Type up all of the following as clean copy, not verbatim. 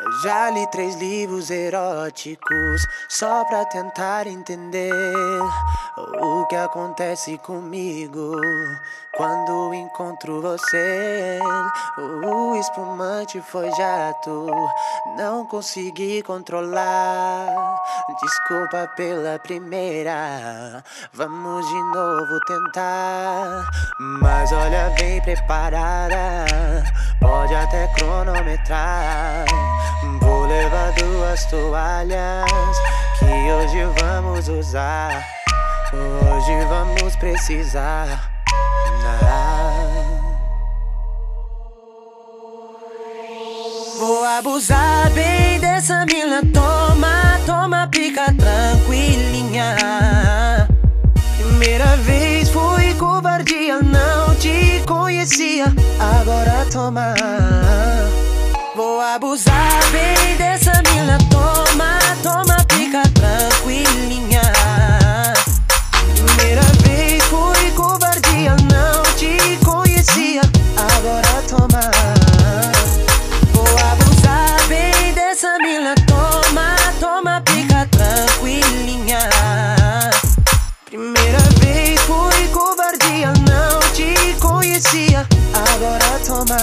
Já li 3 livros eróticos só pra tentar entender o que acontece comigo quando encontro você. O espumante foi jato, não consegui controlar. Desculpa pela primeira, vamos de novo tentar. Mas olha, vem preparada, pode até cronometrar. Vou levar 2 toalhas que hoje vamos usar. Hoje vamos precisar. Vou abusar bem dessa mina. Toma, toma, pica tranquilinha. Primeira vez foi covardia, não te conhecia. Agora toma. Vou abusar bem dessa mina. Toma, toma, pica tranquilinha. Primeira vez foi covardia, não te conhecia. Agora toma. Vou abusar bem dessa mina. Toma, toma, pica tranquilinha. Primeira vez foi covardia, não te conhecia. Agora toma.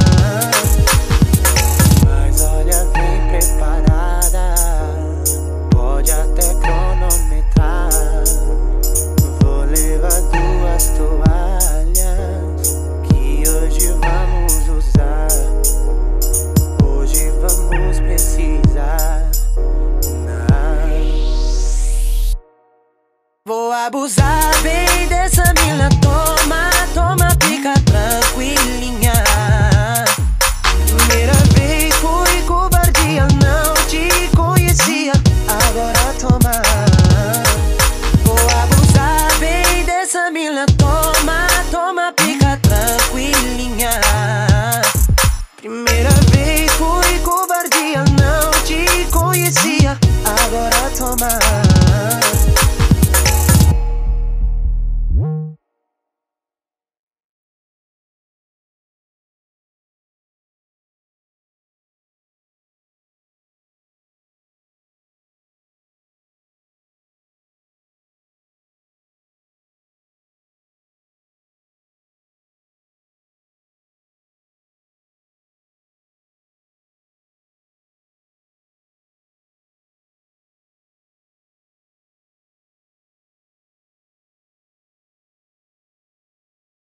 Mas olha, vem preparada, pode até cronometrar. Vou levar 2 toalhas que hoje vamos usar. Hoje vamos precisar. Vou abusar bem dessa mina. Toma, toma, pica tranquilinha. Primeira vez foi covardia, não te conhecia. Agora toma. Vou abusar bem dessa mina. Toma, toma, pica tranquilinha. Primeira vez foi covardia, não te conhecia. Agora toma.